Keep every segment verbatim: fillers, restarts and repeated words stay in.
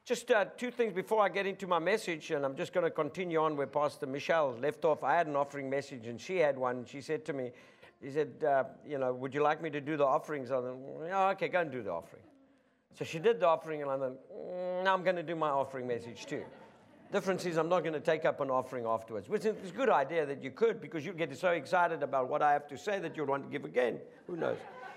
Just uh, two things before I get into my message, and I'm just going to continue on where Pastor Michelle left off. I had an offering message, and she had one. She said to me, she said, uh, you know, would you like me to do the offerings? I said, oh, okay, go and do the offering. So she did the offering, and I thought, mm, now I'm going to do my offering message too. Difference is I'm not going to take up an offering afterwards, which is a good idea that you could, because you get so excited about what I have to say that you'll want to give again. Who knows?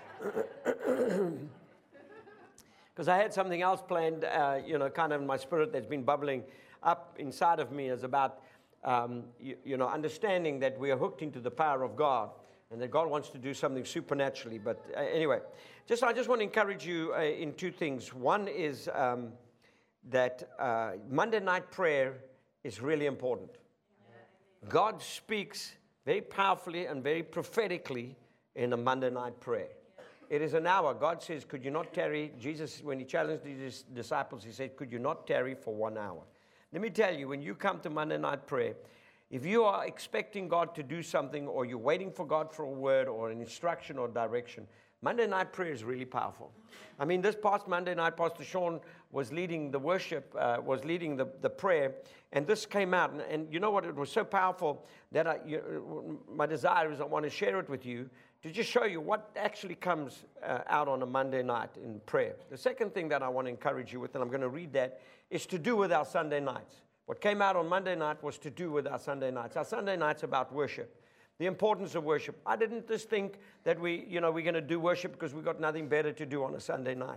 Because I had something else planned, uh, you know, kind of in my spirit that's been bubbling up inside of me is about, um, you, you know, understanding that we are hooked into the power of God and that God wants to do something supernaturally. But uh, anyway, just I just want to encourage you uh, in two things. One is um, that uh, Monday night prayer is really important. God speaks very powerfully and very prophetically in a Monday night prayer. It is an hour. God says, could you not tarry? Jesus, when he challenged his disciples, he said, could you not tarry for one hour? Let me tell you, when you come to Monday night prayer, if you are expecting God to do something, or you're waiting for God for a word or an instruction or direction, Monday night prayer is really powerful. I mean, this past Monday night, Pastor Sean was leading the worship, uh, was leading the, the prayer, and this came out. And, and you know what? It was so powerful that I, you, my desire is I want to share it with you, to just show you what actually comes uh, out on a Monday night in prayer. The second thing that I want to encourage you with, and I'm going to read that, is to do with our Sunday nights. What came out on Monday night was to do with our Sunday nights. Our Sunday nights about worship, the importance of worship. I didn't just think that we, you know, we're going to do worship because we've got nothing better to do on a Sunday night.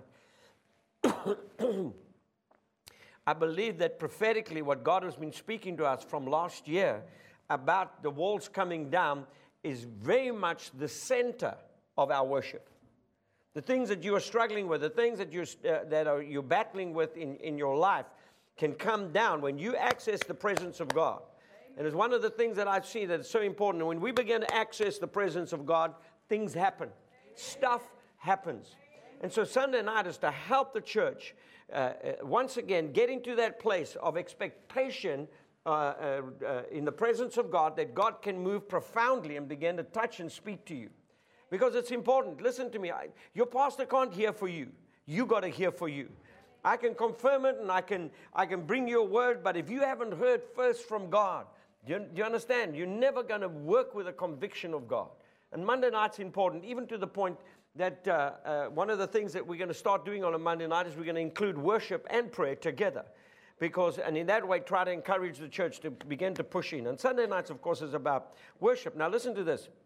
I believe that prophetically what God has been speaking to us from last year about the walls coming down is very much the center of our worship. The things that you are struggling with, the things that, you're, uh, that are, you're battling with in, in your life can come down when you access the presence of God. And it's one of the things that I see that is so important. When we begin to access the presence of God, things happen. Stuff happens. And so Sunday night is to help the church uh, uh, once again get into that place of expectation Uh, uh, uh, in the presence of God, that God can move profoundly and begin to touch and speak to you. Because it's important. Listen to me. I, your pastor can't hear for you. You got to hear for you. I can confirm it and I can, I can bring you a word, but if you haven't heard first from God, do you, do you understand? You're never going to work with a conviction of God. And Monday night's important, even to the point that uh, uh, one of the things that we're going to start doing on a Monday night is we're going to include worship and prayer together. Because, and in that way, try to encourage the church to begin to push in. And Sunday nights, of course, is about worship. Now, listen to this.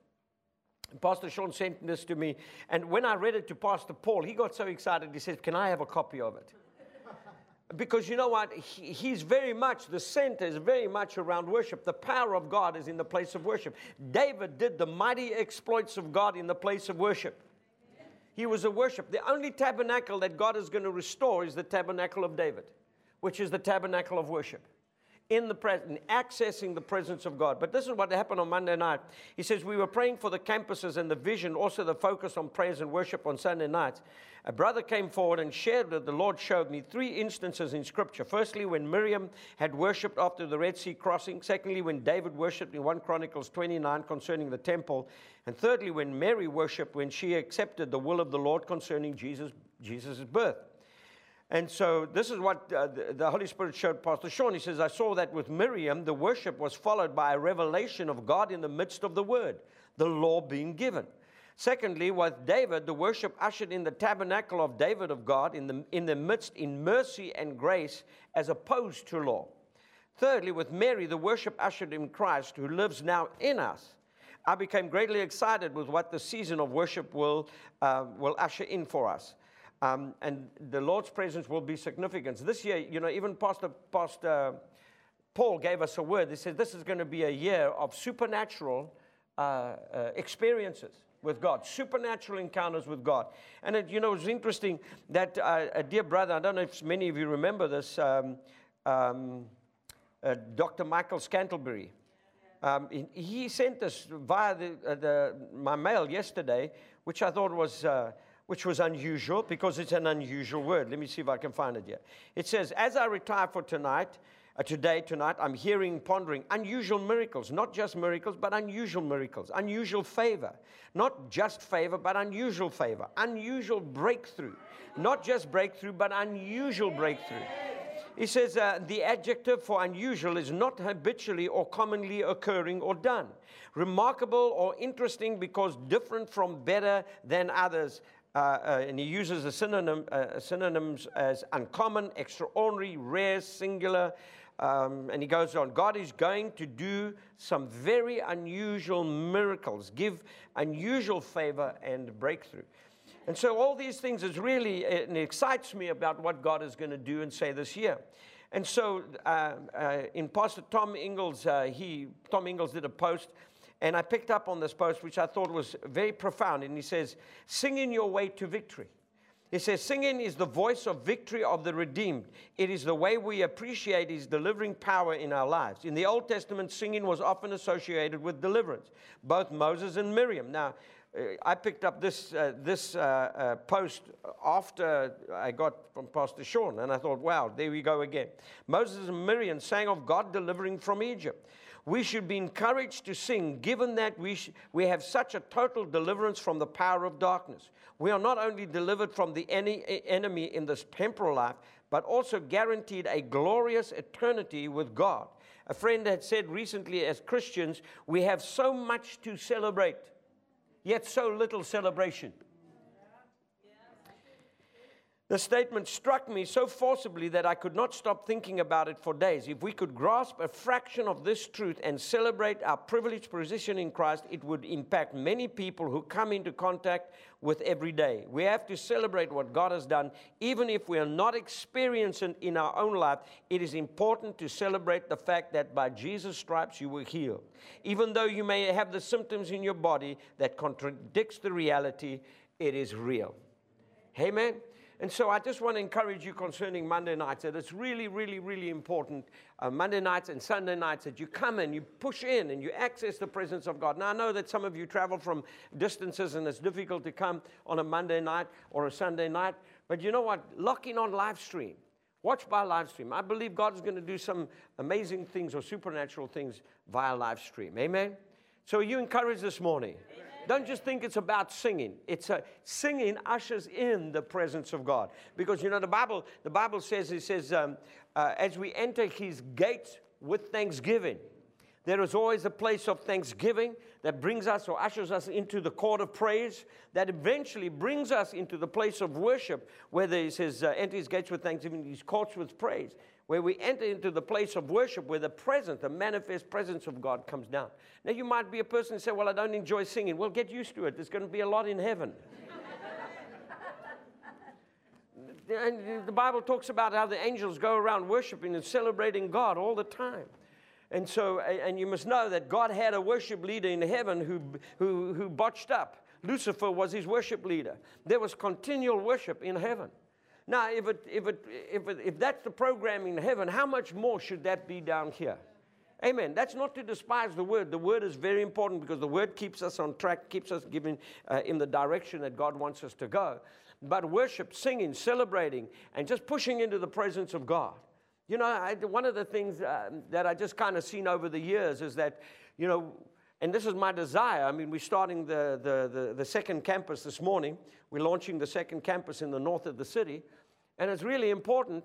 Pastor Sean sent this to me. And when I read it to Pastor Paul, he got so excited. He said, can I have a copy of it? Because you know what? He, he's very much, the center is very much around worship. The power of God is in the place of worship. David did the mighty exploits of God in the place of worship. He was a worship. The only tabernacle that God is going to restore is the tabernacle of David, which is the tabernacle of worship, in the presence, accessing the presence of God. But this is what happened on Monday night. He says, we were praying for the campuses and the vision, also the focus on praise and worship on Sunday nights. A brother came forward and shared that the Lord showed me three instances in Scripture. Firstly, when Miriam had worshipped after the Red Sea crossing. Secondly, when David worshipped in First Chronicles twenty-nine concerning the temple. And thirdly, when Mary worshipped when she accepted the will of the Lord concerning Jesus, Jesus' birth. And so this is what uh, the, the Holy Spirit showed Pastor Sean. He says, I saw that with Miriam, the worship was followed by a revelation of God in the midst of the word, the law being given. Secondly, with David, the worship ushered in the tabernacle of David of God in the, in the midst in mercy and grace as opposed to law. Thirdly, with Mary, the worship ushered in Christ who lives now in us. I became greatly excited with what the season of worship will, uh, will usher in for us. Um, and the Lord's presence will be significant. This year, you know, even Pastor, Pastor Paul gave us a word. He said this is going to be a year of supernatural uh, uh, experiences with God, supernatural encounters with God. And, it, you know, it's interesting that uh, a dear brother, I don't know if many of you remember this, um, um, uh, Doctor Michael Scantlebury. Um, he, he sent this via the, uh, the, my mail yesterday, which I thought was... Uh, which was unusual, because it's an unusual word. Let me see if I can find it here. It says, as I retire for tonight, uh, today, tonight, I'm hearing, pondering unusual miracles, not just miracles, but unusual miracles, unusual favor, not just favor, but unusual favor, unusual breakthrough, not just breakthrough, but unusual breakthrough. He says uh, the adjective for unusual is not habitually or commonly occurring or done. Remarkable or interesting because different from better than others. Uh, uh, and he uses the synonym, uh, synonyms as uncommon, extraordinary, rare, singular. Um, and he goes on, God is going to do some very unusual miracles, give unusual favor and breakthrough. And so all these things is really, it excites me about what God is going to do and say this year. And so uh, uh, in Pastor Tom Ingalls, uh, he, Tom Ingalls did a post, and I picked up on this post, which I thought was very profound. And he says, singing your way to victory. He says, singing is the voice of victory of the redeemed. It is the way we appreciate his delivering power in our lives. In the Old Testament, singing was often associated with deliverance, both Moses and Miriam. Now, uh, I picked up this, uh, this uh, uh, post after I got from Pastor Sean, and I thought, wow, there we go again. Moses and Miriam sang of God delivering from Egypt. We should be encouraged to sing, given that we, sh- we have such a total deliverance from the power of darkness. We are not only delivered from the any enemy in this temporal life, but also guaranteed a glorious eternity with God. A friend had said recently, as Christians, we have so much to celebrate, yet so little celebration. The statement struck me so forcibly that I could not stop thinking about it for days. If we could grasp a fraction of this truth and celebrate our privileged position in Christ, it would impact many people who come into contact with every day. We have to celebrate what God has done. Even if we are not experiencing it in our own life, it is important to celebrate the fact that by Jesus' stripes you were healed. Even though you may have the symptoms in your body that contradicts the reality, it is real. Amen. And so I just want to encourage you concerning Monday nights that it's really, really, really important, uh, Monday nights and Sunday nights, that you come and you push in and you access the presence of God. Now, I know that some of you travel from distances and it's difficult to come on a Monday night or a Sunday night. But you know what? Lock in on live stream. Watch by live stream. I believe God is going to do some amazing things or supernatural things via live stream. Amen? So are you encouraged this morning? Amen. Don't just think it's about singing. It's a, singing ushers in the presence of God. Because, you know, the Bible, the Bible says, it says, um, uh, as we enter his gates with thanksgiving, there is always a place of thanksgiving that brings us or ushers us into the court of praise, that eventually brings us into the place of worship, where he says, uh, enter his gates with thanksgiving, his courts with praise, where we enter into the place of worship, where the presence, the manifest presence of God comes down. Now, you might be a person who say, well, I don't enjoy singing. Well, get used to it. There's going to be a lot in heaven. And the Bible talks about how the angels go around worshiping and celebrating God all the time. And so, and you must know that God had a worship leader in heaven who, who, who botched up. Lucifer was his worship leader. There was continual worship in heaven. Now, if, it, if, it, if, it, if that's the program in heaven, how much more should that be down here? Amen. That's not to despise the word. The word is very important because the word keeps us on track, keeps us giving uh, in the direction that God wants us to go. But worship, singing, celebrating, and just pushing into the presence of God. You know, I, one of the things uh, that I just kind of seen over the years is that, you know, and this is my desire. I mean, we're starting the, the, the, the second campus this morning. We're launching the second campus in the north of the city. And it's really important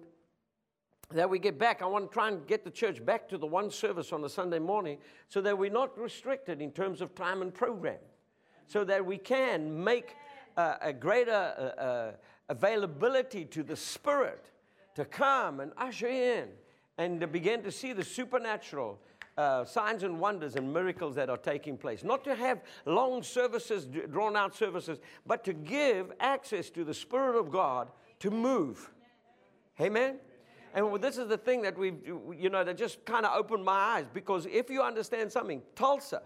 that we get back. I want to try and get the church back to the one service on the Sunday morning so that we're not restricted in terms of time and program. So that we can make uh, a greater uh, uh, availability to the Spirit to come and usher in and to begin to see the supernatural uh, signs and wonders and miracles that are taking place. Not to have long services, drawn out services, but to give access to the Spirit of God to move. Amen? And well, this is the thing that we've, you know, that just kind of opened my eyes. Because if you understand something, Tulsa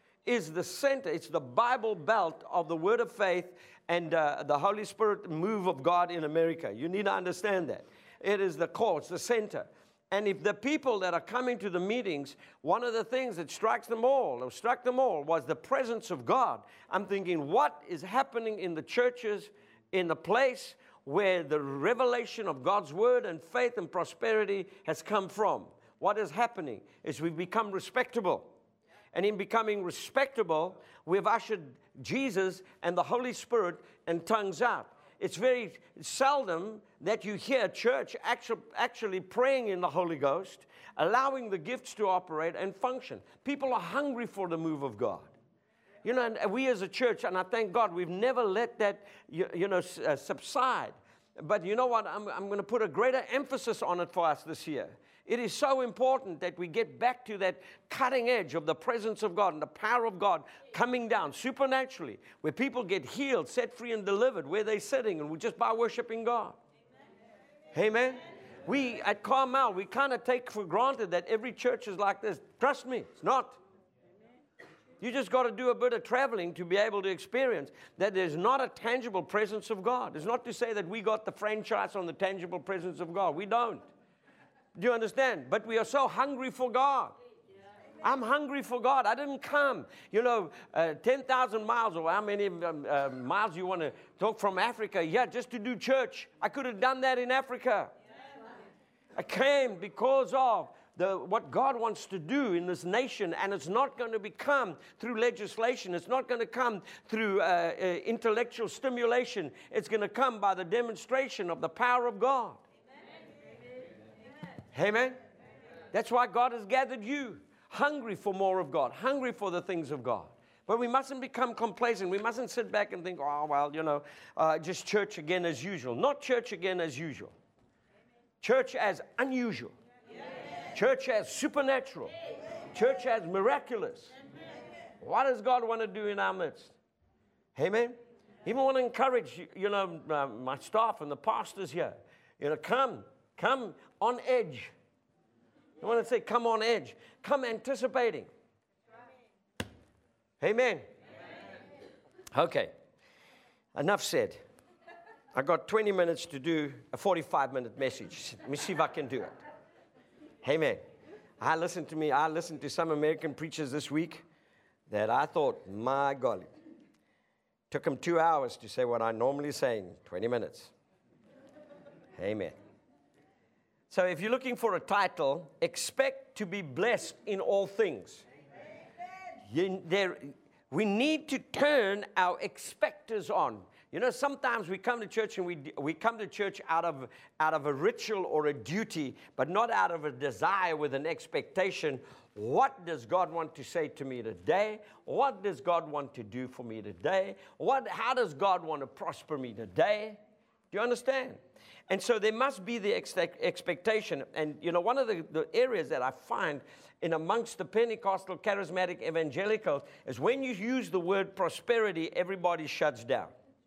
is the center. It's the Bible belt of the Word of faith and uh, the Holy Spirit move of God in America. You need to understand that. It is the core, it's the center. And if the people that are coming to the meetings, one of the things that strikes them all, or struck them all, was the presence of God. I'm thinking, what is happening in the churches, in the place where the revelation of God's word and faith and prosperity has come from? What is happening is we've become respectable. And in becoming respectable, we've ushered Jesus and the Holy Spirit and tongues out. it's very seldom that you hear church actually, actually praying in the Holy Ghost, allowing the gifts to operate and function. People are hungry for the move of God. You know, and we as a church, and I thank God, we've never let that, you, you know, uh, subside. But you know what? I'm, I'm going to put a greater emphasis on it for us this year. It is so important that we get back to that cutting edge of the presence of God and the power of God coming down supernaturally, where people get healed, set free, and delivered where they're sitting, and we just by worshiping God. Amen. Amen. We at Carmel, we kind of take for granted that every church is like this. Trust me, it's not. You just got to do a bit of traveling to be able to experience that there's not a tangible presence of God. It's not to say that we got the franchise on the tangible presence of God. We don't. Do you understand? But we are so hungry for God. I'm hungry for God. I didn't come, you know, uh, ten thousand miles or how many um, uh, miles you want to talk from Africa. Yeah, just to do church. I could have done that in Africa. I came because of the, what God wants to do in this nation, and it's not going to become through legislation. It's not going to come through uh, uh, intellectual stimulation. It's going to come by the demonstration of the power of God. Amen. Amen. That's why God has gathered you, hungry for more of God, hungry for the things of God. But we mustn't become complacent. We mustn't sit back and think, oh, well, you know, uh, just church again as usual. Not church again as usual. Church as unusual. Church as supernatural. Church as miraculous. What does God want to do in our midst? Amen. Even want to encourage, you know, uh, my staff and the pastors here. You know, come, come on edge. I want to say, come on edge. Come anticipating. Amen. Okay. Enough said. I got twenty minutes to do a forty-five minute message. Let me see if I can do it. Amen. I listened to me. I listened to some American preachers this week that I thought, my golly, took them two hours to say what I normally say in twenty minutes. Amen. So if you're looking for a title, expect to be blessed in all things. You, there, we need to turn our expectors on. You know, sometimes we come to church and we we come to church out of out of a ritual or a duty, but not out of a desire with an expectation. What does God want to say to me today? What does God want to do for me today? What? How does God want to prosper me today? Do you understand? And so there must be the ex- expectation. And, you know, one of the, the areas that I find in amongst the Pentecostal, charismatic, evangelicals is when you use the word prosperity, everybody shuts down.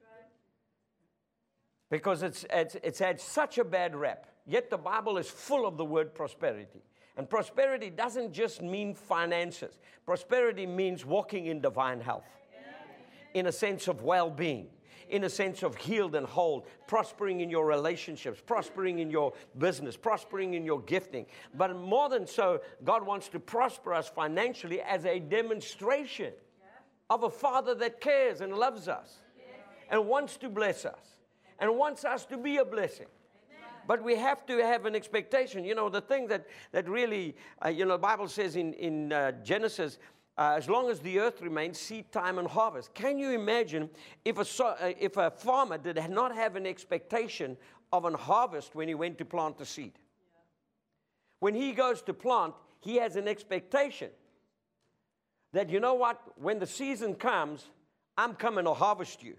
Because it's, it's, it's had such a bad rap. Yet the Bible is full of the word prosperity. And prosperity doesn't just mean finances. Prosperity means walking in divine health, in a sense of well-being, in a sense of healed and whole, prospering in your relationships, prospering in your business, prospering in your gifting. But more than so, God wants to prosper us financially as a demonstration of a Father that cares and loves us and wants to bless us and wants us to be a blessing. But we have to have an expectation. You know, the thing that, that really, uh, you know, the Bible says in, in uh, Genesis, uh, as long as the earth remains, seed time and harvest. Can you imagine if a, so, uh, if a farmer did not have an expectation of an harvest when he went to plant the seed? Yeah. When he goes to plant, he has an expectation that, you know what, when the season comes, I'm coming to harvest you.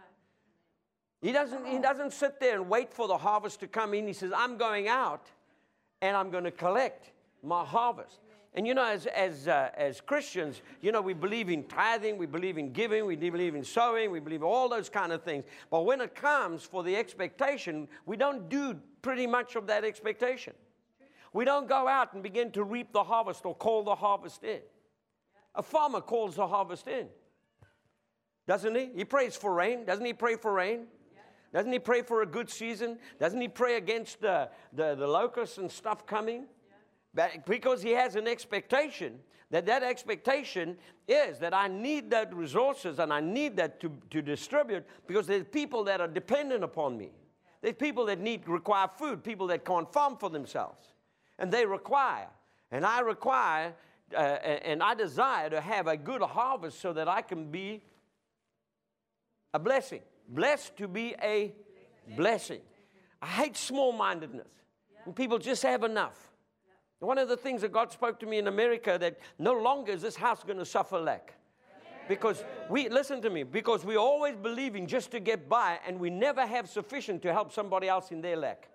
He doesn't, he doesn't sit there and wait for the harvest to come in. He says, I'm going out and I'm going to collect my harvest. And you know, as, as, uh, as Christians, you know, we believe in tithing, we believe in giving, we believe in sowing, we believe in all those kind of things. But when it comes for the expectation, we don't do pretty much of that expectation. We don't go out and begin to reap the harvest or call the harvest in. A farmer calls the harvest in, doesn't he? He prays for rain. Doesn't he pray for rain? Doesn't he pray for a good season? Doesn't he pray against the, the, the locusts and stuff coming? Yeah. But because he has an expectation, that that expectation is that I need that resources and I need that to, to distribute because there's people that are dependent upon me. There's people that need, require food, people that can't farm for themselves. And they require, and I require, uh, and I desire to have a good harvest so that I can be a blessing. Blessed to be a Blessing. I hate small-mindedness. When people just have enough. One of the things that God spoke to me in America, that no longer is this house going to suffer lack. Because we, listen to me, because we're always believing just to get by, and we never have sufficient to help somebody else in their lack.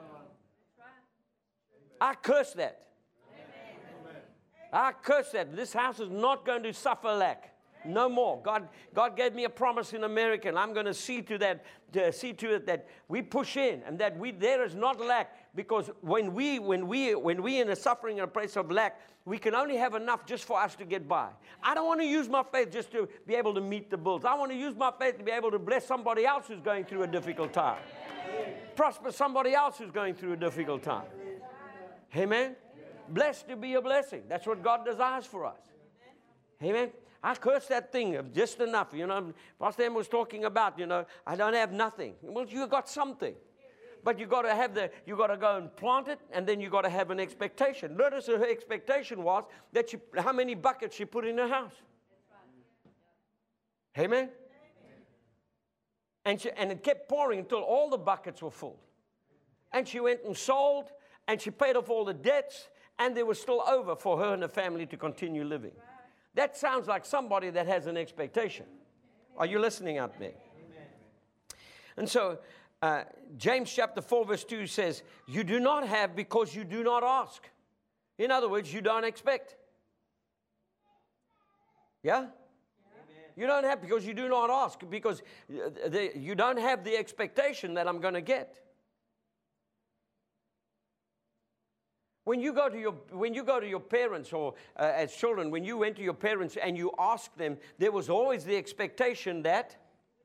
I curse that. I curse that. This house is not going to suffer lack. No more. God, God gave me a promise in America, and I'm going to see to that, to see to it that we push in, and that we there is not lack. Because when we, when we, when we in a suffering and a place of lack, we can only have enough just for us to get by. I don't want to use my faith just to be able to meet the bills. I want to use my faith to be able to bless somebody else who's going through a difficult time. Prosper somebody else who's going through a difficult time. Amen. Blessed to be a blessing. That's what God desires for us. Amen. I curse that thing of just enough. You know, Pastor M was talking about, you know, I don't have nothing. Well, you got something. But you got to have the, you got to go and plant it, and then you got to have an expectation. Notice her expectation was that she, how many buckets she put in her house. Amen. And she, and it kept pouring until all the buckets were full. And she went and sold, and she paid off all the debts, and there was still over for her and her family to continue living. That sounds like somebody that has an expectation. Are you listening out there? And so, uh, James chapter four verse two says, you do not have because you do not ask. In other words, you don't expect. Yeah? Amen. You don't have because you do not ask, because the, you don't have the expectation that I'm going to get. When you go to your, when you go to your parents, or uh, as children, when you went to your parents and you asked them, there was always the expectation that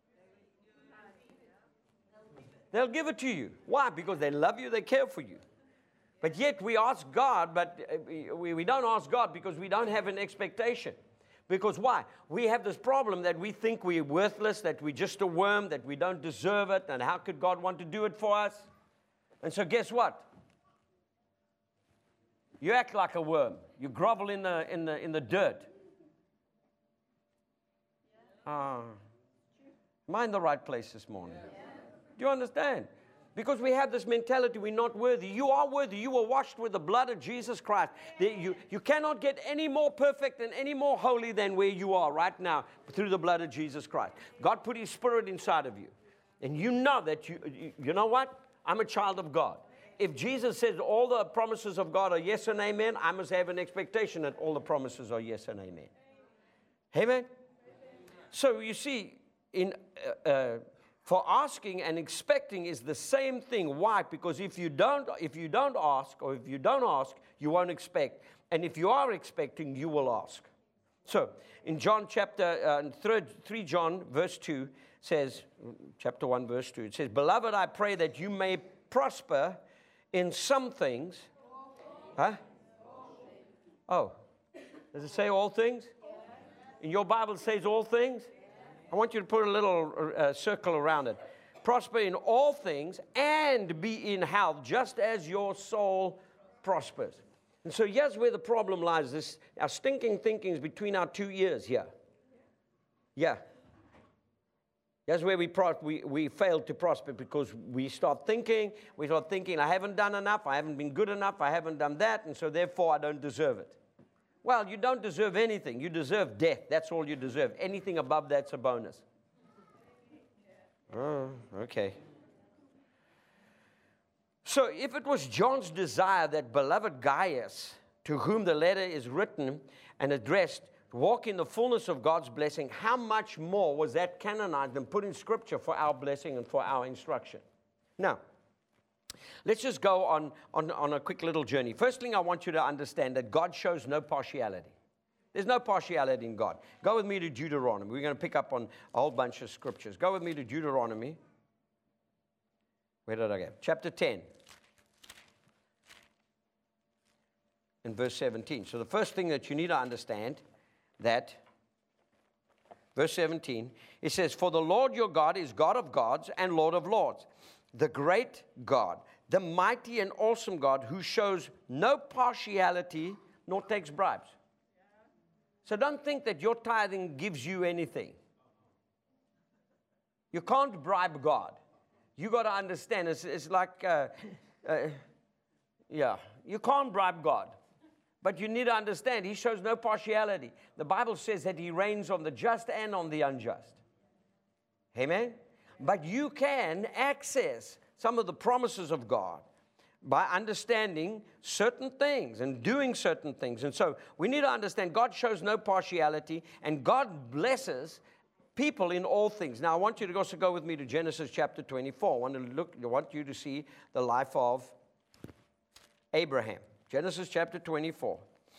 they'll give it to you. Why? Because they love you, they care for you. But yet we ask God, but we, we don't ask God because we don't have an expectation. Because why? We have this problem that we think we're worthless, that we're just a worm, that we don't deserve it, and how could God want to do it for us? And so guess what? You act like a worm. You grovel in the, in the, in the dirt. Ah, am I in the right place this morning? Do you understand? Because we have this mentality, we're not worthy. You are worthy. You were washed with the blood of Jesus Christ. You, you cannot get any more perfect and any more holy than where you are right now through the blood of Jesus Christ. God put His Spirit inside of you. And you know that, you, you, you know what? I'm a child of God. If Jesus says all the promises of God are yes and amen, I must have an expectation that all the promises are yes and amen. Amen? So you see, in uh, uh, for asking and expecting is the same thing. Why? Because if you don't, if you don't ask, or if you don't ask, you won't expect. And if you are expecting, you will ask. So in John chapter uh, three, John verse two says, chapter one verse two, it says, "Beloved, I pray that you may prosper in some things." Huh? Oh, does it say all things? In your Bible it says all things? I want you to put a little uh, circle around it. Prosper in all things and be in health, just as your soul prospers. And so here's where the problem lies. This, our stinking thinking is between our two ears here. Yeah. That's where we, pro- we we fail to prosper, because we start thinking, we start thinking, I haven't done enough, I haven't been good enough, I haven't done that, and so therefore I don't deserve it. Well, you don't deserve anything. You deserve death. That's all you deserve. Anything above that's a bonus. Oh, okay. So if it was John's desire that beloved Gaius, to whom the letter is written and addressed, walk in the fullness of God's blessing, how much more was that canonized and put in Scripture for our blessing and for our instruction? Now, let's just go on, on, on a quick little journey. First thing I want you to understand that God shows no partiality. There's no partiality in God. Go with me to Deuteronomy. We're going to pick up on a whole bunch of scriptures. Go with me to Deuteronomy. Where did I go? Chapter ten. And verse seventeen. So the first thing that you need to understand, that verse seventeen, it says, "For the Lord your God is God of gods and Lord of lords, the great God, the mighty and awesome God, who shows no partiality nor takes bribes." So don't think that your tithing gives you anything. You can't bribe God. You got to understand, it's, it's like, uh, uh, yeah, you can't bribe God. But you need to understand, he shows no partiality. The Bible says that he reigns on the just and on the unjust. Amen? But you can access some of the promises of God by understanding certain things and doing certain things. And so we need to understand God shows no partiality, and God blesses people in all things. Now, I want you to also go with me to Genesis chapter twenty-four. I want to look, I want you to see the life of Abraham. Genesis chapter twenty-four.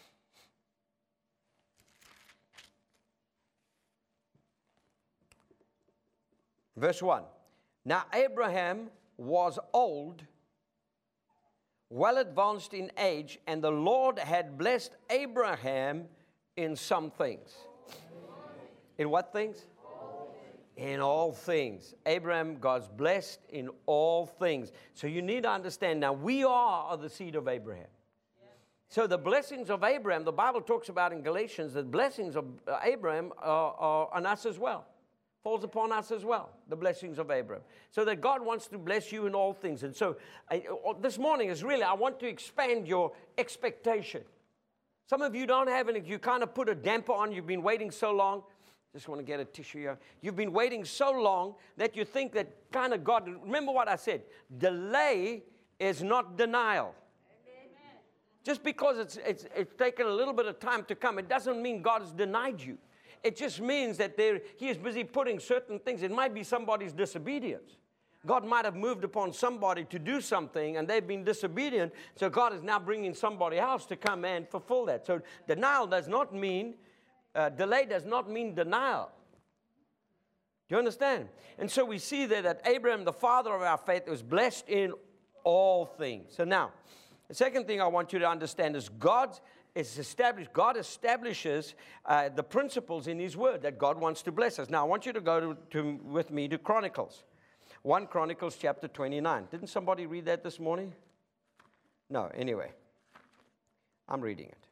Verse one. Now Abraham was old, well advanced in age, and the Lord had blessed Abraham in some things. In what things? In all things. Abraham, God's blessed in all things. So you need to understand now, we are the seed of Abraham. So the blessings of Abraham, the Bible talks about in Galatians, the blessings of Abraham are, are on us as well. Falls upon us as well, the blessings of Abraham. So that God wants to bless you in all things. And so I, this morning is really, I want to expand your expectation. Some of you don't have it. You kind of put a damper on. You've been waiting so long. Just want to get a tissue here. You've been waiting so long that you think that kind of God, remember what I said, delay is not denial. Amen. Just because it's, it's, it's taken a little bit of time to come, it doesn't mean God has denied you. It just means that there, he is busy putting certain things. It might be somebody's disobedience. God might have moved upon somebody to do something, and they've been disobedient, so God is now bringing somebody else to come and fulfill that. So denial does not mean, uh, delay does not mean denial. Do you understand? And so we see there that Abraham, the father of our faith, was blessed in all things. So now, the second thing I want you to understand is God's It's established. God establishes uh, the principles in His Word that God wants to bless us. Now, I want you to go to, to, with me to Chronicles. First Chronicles chapter twenty-nine. Didn't somebody read that this morning? No, anyway. I'm reading it.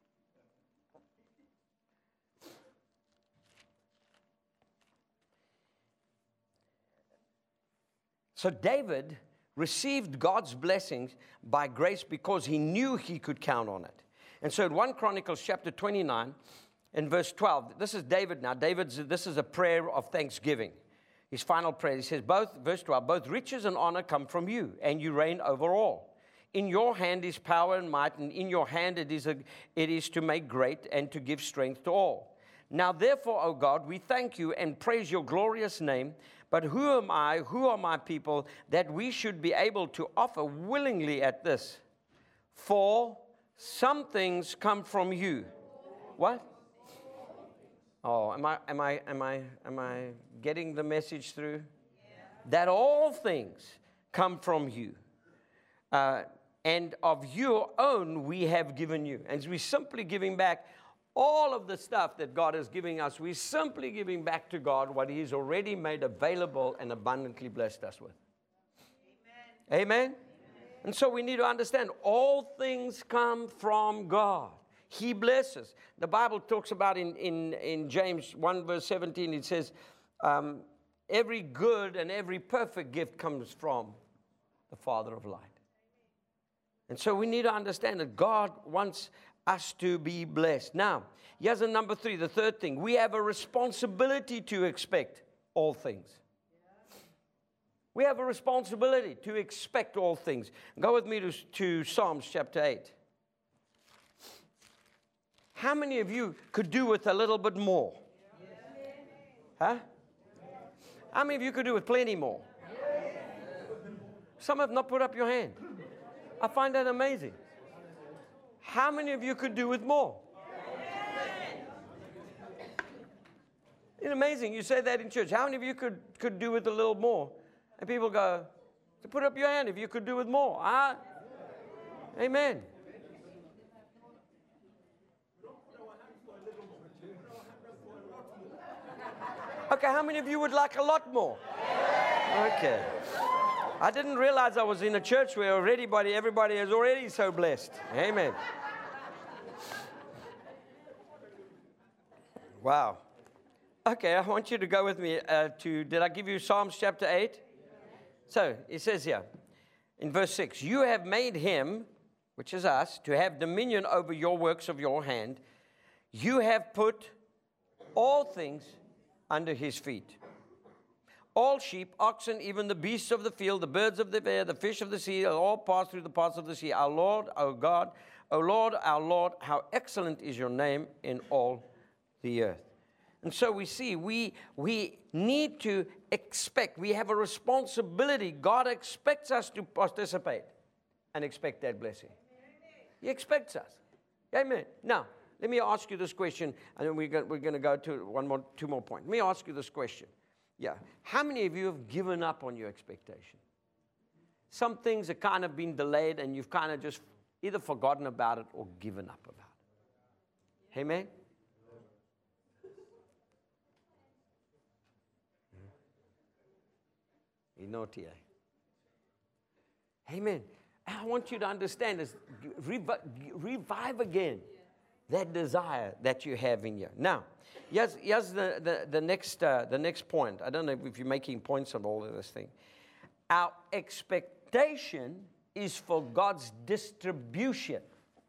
So David received God's blessings by grace because he knew he could count on it. And so in First Chronicles chapter twenty-nine and verse twelve, this is David now. David's, this is a prayer of thanksgiving. His final prayer, he says, both, verse twelve, both riches and honor come from you, and you reign over all. In your hand is power and might, and in your hand it is, a, it is to make great and to give strength to all. Now therefore, O God, we thank you and praise your glorious name. But who am I, who are my people, that we should be able to offer willingly at this? For some things come from you. What? Oh, am I am I am I am I getting the message through? Yeah. That all things come from you, uh, and of your own we have given you. And we're simply giving back all of the stuff that God is giving us. We're simply giving back to God what He's already made available and abundantly blessed us with. Amen. Amen. And so we need to understand all things come from God. He blesses. The Bible talks about in, in, in James one verse seventeen, it says, um, every good and every perfect gift comes from the Father of light. And so we need to understand that God wants us to be blessed. Now, here's a number three, the third thing. We have a responsibility to expect all things. We have a responsibility to expect all things. Go with me to, to Psalms chapter eight. How many of you could do with a little bit more? Huh? How many of you could do with plenty more? Some have not put up your hand. I find that amazing. How many of you could do with more? It's amazing. You say that in church. How many of you could, could do with a little more? And people go, so put up your hand if you could do with more. Ah, amen. Okay, how many of you would like a lot more? Okay. I didn't realize I was in a church where already everybody, everybody is already so blessed. Amen. Wow. Okay, I want you to go with me uh, to, did I give you Psalms chapter eight? So it says here in verse six, you have made him, which is us, to have dominion over your works of your hand. You have put all things under his feet. All sheep, oxen, even the beasts of the field, the birds of the air, the fish of the sea, all pass through the paths of the sea. Our Lord, our God, O Lord, our Lord, how excellent is your name in all the earth. And so we see, we, we need to expect. We have a responsibility. God expects us to participate and expect that blessing. He expects us. Amen. Now, let me ask you this question, and then we're going, we're going to go to one more, two more points. Let me ask you this question. Yeah. How many of you have given up on your expectation? Some things have kind of been delayed, and you've kind of just either forgotten about it or given up about it. Amen? You naughty, eh? Amen. I want you to understand this. Revi- revive again that desire that you have in you. Now, here's, here's the, the, the, next, uh, the next point. I don't know if you're making points on all of this thing. Our expectation is for God's distribution.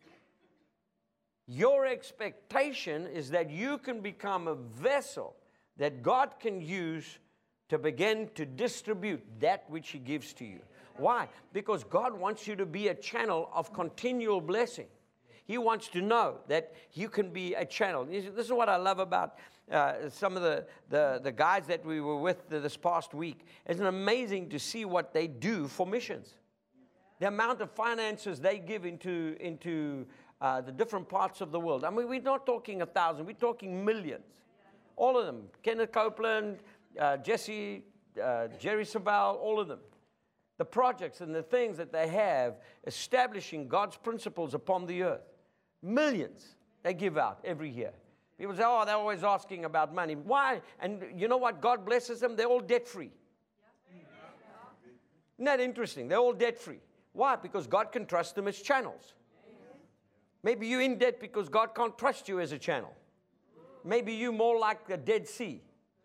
Your expectation is that you can become a vessel that God can use to begin to distribute that which He gives to you. Why? Because God wants you to be a channel of continual blessing. He wants to know that you can be a channel. This is what I love about uh, some of the, the, the guys that we were with this past week. It's amazing to see what they do for missions. The amount of finances they give into, into uh, the different parts of the world. I mean, we're not talking a thousand, we're talking millions. All of them. Kenneth Copeland, uh, Jesse, uh, Jerry Savelle, all of them. The projects and the things that they have establishing God's principles upon the earth. Millions they give out every year. People say, oh, they're always asking about money. Why? And you know what? God blesses them. They're all debt-free. Isn't that interesting? They're all debt-free. Why? Because God can trust them as channels. Maybe you're in debt because God can't trust you as a channel. Maybe you're more like the Dead Sea,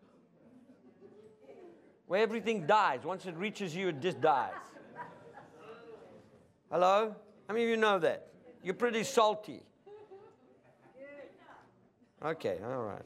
where everything dies. Once it reaches you, it just dies. Hello? How many of you know that? You're pretty salty. Okay, all right.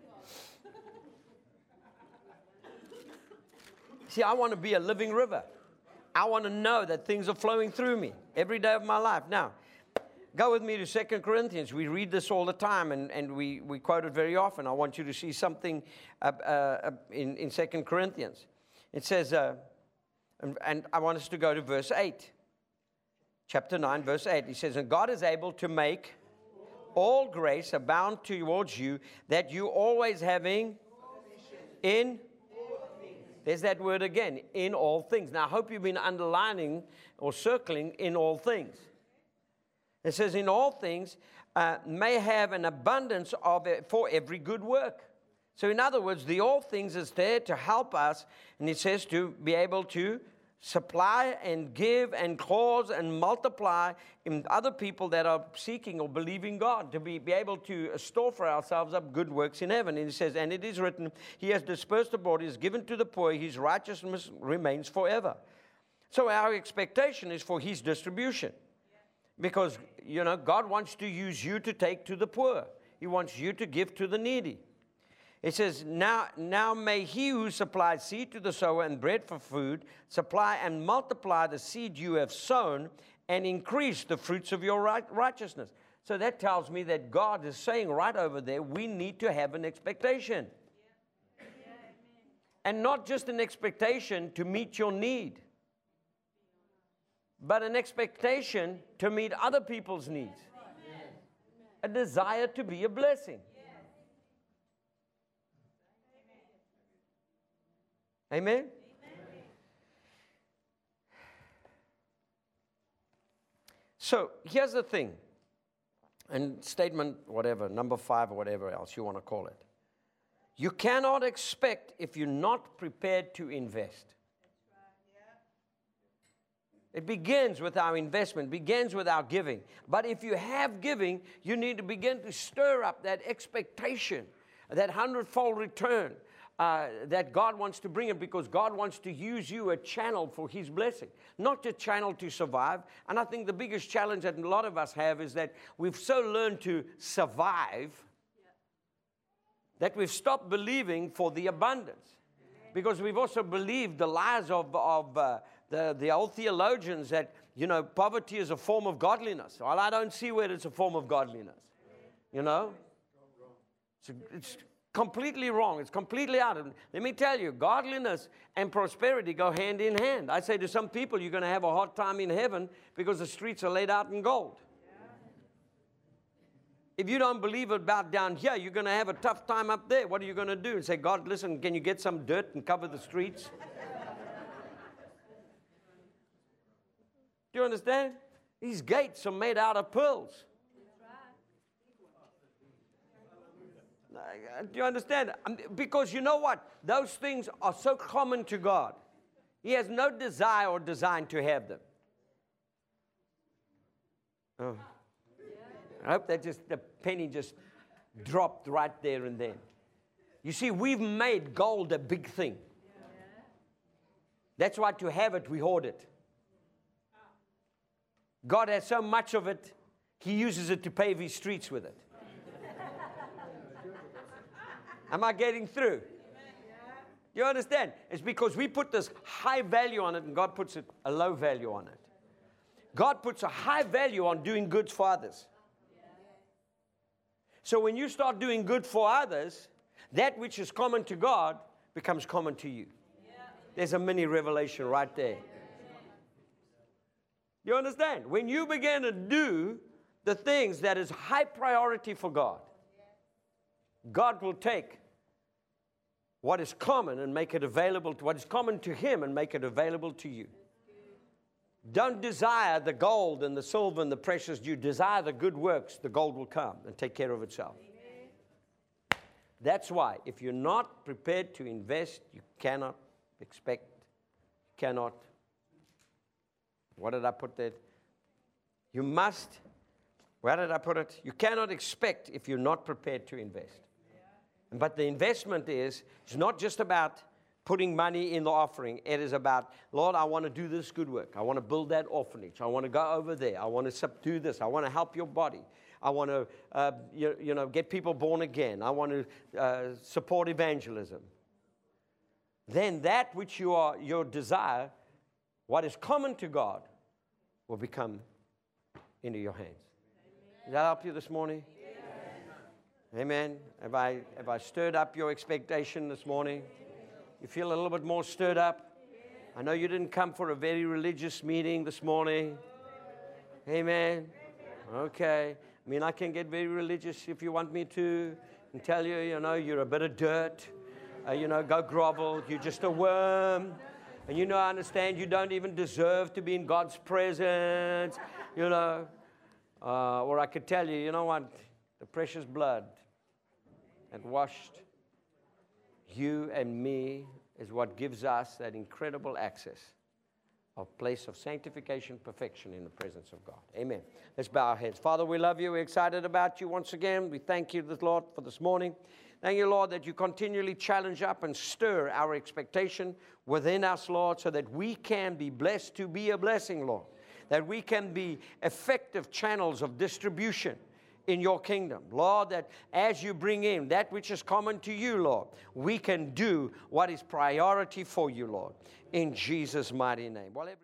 See, I want to be a living river. I want to know that things are flowing through me every day of my life. Now, go with me to Second Corinthians. We read this all the time, and, and we, we quote it very often. I want you to see something uh, uh, in, in Second Corinthians. It says, uh, and, and I want us to go to verse eight. Chapter nine, verse eight. He says, and God is able to make all grace abound towards you, that you always having in, there's that word again, in all things. Now, I hope you've been underlining or circling in all things. It says, in all things, uh, may have an abundance of it for every good work. So in other words, the all things is there to help us, and it says to be able to supply and give and cause and multiply in other people that are seeking or believing God, to be, be able to store for ourselves up good works in heaven. And it says, and it is written, He has dispersed abroad, He has given to the poor, His righteousness remains forever. So our expectation is for His distribution. Because, you know, God wants to use you to take to the poor. He wants you to give to the needy. It says, now, now may He who supplies seed to the sower and bread for food, supply and multiply the seed you have sown and increase the fruits of your right, righteousness. So that tells me that God is saying right over there, we need to have an expectation. Yeah. Yeah, and not just an expectation to meet your need, but an expectation to meet other people's needs. Amen. A desire to be a blessing. Amen? Amen? So here's the thing, and statement whatever, number five or whatever else you want to call it. You cannot expect if you're not prepared to invest. It begins with our investment, begins with our giving. But if you have giving, you need to begin to stir up that expectation, that hundredfold return uh, that God wants to bring it, because God wants to use you a channel for His blessing, not a channel to survive. And I think the biggest challenge that a lot of us have is that we've so learned to survive that we've stopped believing for the abundance. Because we've also believed the lies of, of uh, the, the old theologians that, you know, poverty is a form of godliness. Well, I don't see where it's a form of godliness. You know? It's, it's completely wrong. It's completely out of it. Let me tell you, godliness and prosperity go hand in hand. I say to some people, you're going to have a hard time in heaven because the streets are laid out in gold. If you don't believe about down here, you're going to have a tough time up there. What are you going to do? And say, God, listen, can you get some dirt and cover the streets? Do you understand? These gates are made out of pearls. Do you understand? Because you know what? Those things are so common to God. He has no desire or design to have them. Oh. I hope that just the penny just dropped right there and then. You see, we've made gold a big thing. That's why to have it, we hoard it. God has so much of it, He uses it to pave His streets with it. Am I getting through? You understand? It's because we put this high value on it and God puts it a low value on it. God puts a high value on doing good for others. So when you start doing good for others, that which is common to God becomes common to you. There's a mini revelation right there. You understand? When you begin to do the things that is high priority for God, God will take what is common and make it available to what is common to Him and make it available to you. Don't desire the gold and the silver and the precious. You desire the good works, the gold will come and take care of itself. Amen. That's why if you're not prepared to invest, you cannot expect, cannot. What did I put there? You must, where did I put it? You cannot expect if you're not prepared to invest. Yeah. But the investment is, it's not just about putting money in the offering. It is about, Lord, I want to do this good work. I want to build that orphanage. I want to go over there. I want to subdue this. I want to help your body. I want to, uh, you, you know, get people born again. I want to uh, support evangelism. Then that which you are, your desire, what is common to God, will become into your hands. Amen. Does that help you this morning? Yes. Amen. Have I, have I stirred up your expectation this morning? You feel a little bit more stirred up? I know you didn't come for a very religious meeting this morning. Amen. Okay. I mean, I can get very religious if you want me to and tell you, you know, you're a bit of dirt. Uh, you know, go grovel. You're just a worm. And you know, I understand you don't even deserve to be in God's presence. You know. Uh, or I could tell you, you know what? The precious blood that washed you and me is what gives us that incredible access of place of sanctification, perfection in the presence of God. Amen. Let's bow our heads. Father, we love you. We're excited about you once again. We thank you, Lord, for this morning. Thank you, Lord, that you continually challenge up and stir our expectation within us, Lord, so that we can be blessed to be a blessing, Lord. That we can be effective channels of distribution in your kingdom. Lord, that as you bring in that which is common to you, Lord, we can do what is priority for you, Lord, in Jesus' mighty name. Well, every